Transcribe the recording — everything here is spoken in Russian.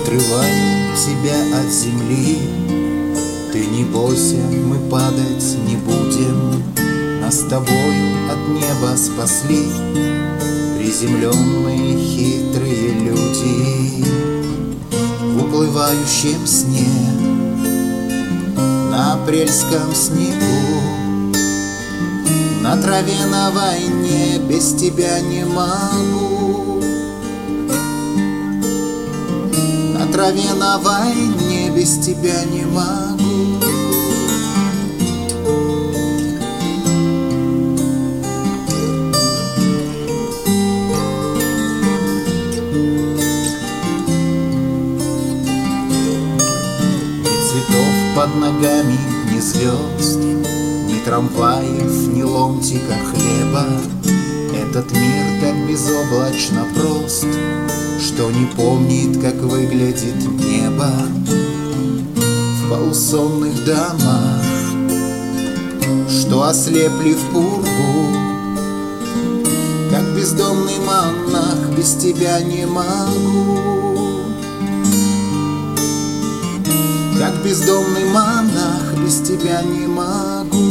Отрываю тебя от земли, ты не бойся, мы падать не будем. Нас с тобою от неба спасли приземленные хитрые люди. В уплывающем сне, на апрельском снегу, на траве на войне без тебя не могу. На траве на войне без тебя не могу. Ни цветов под ногами, ни звезд, ни трамваев, ни ломтика хлеба. Этот мир так безоблачно прост, что не помнит, как выглядит небо. В полусонных домах, что ослепли в пургу, как бездомный монах, без тебя не могу. Как бездомный монах, без тебя не могу.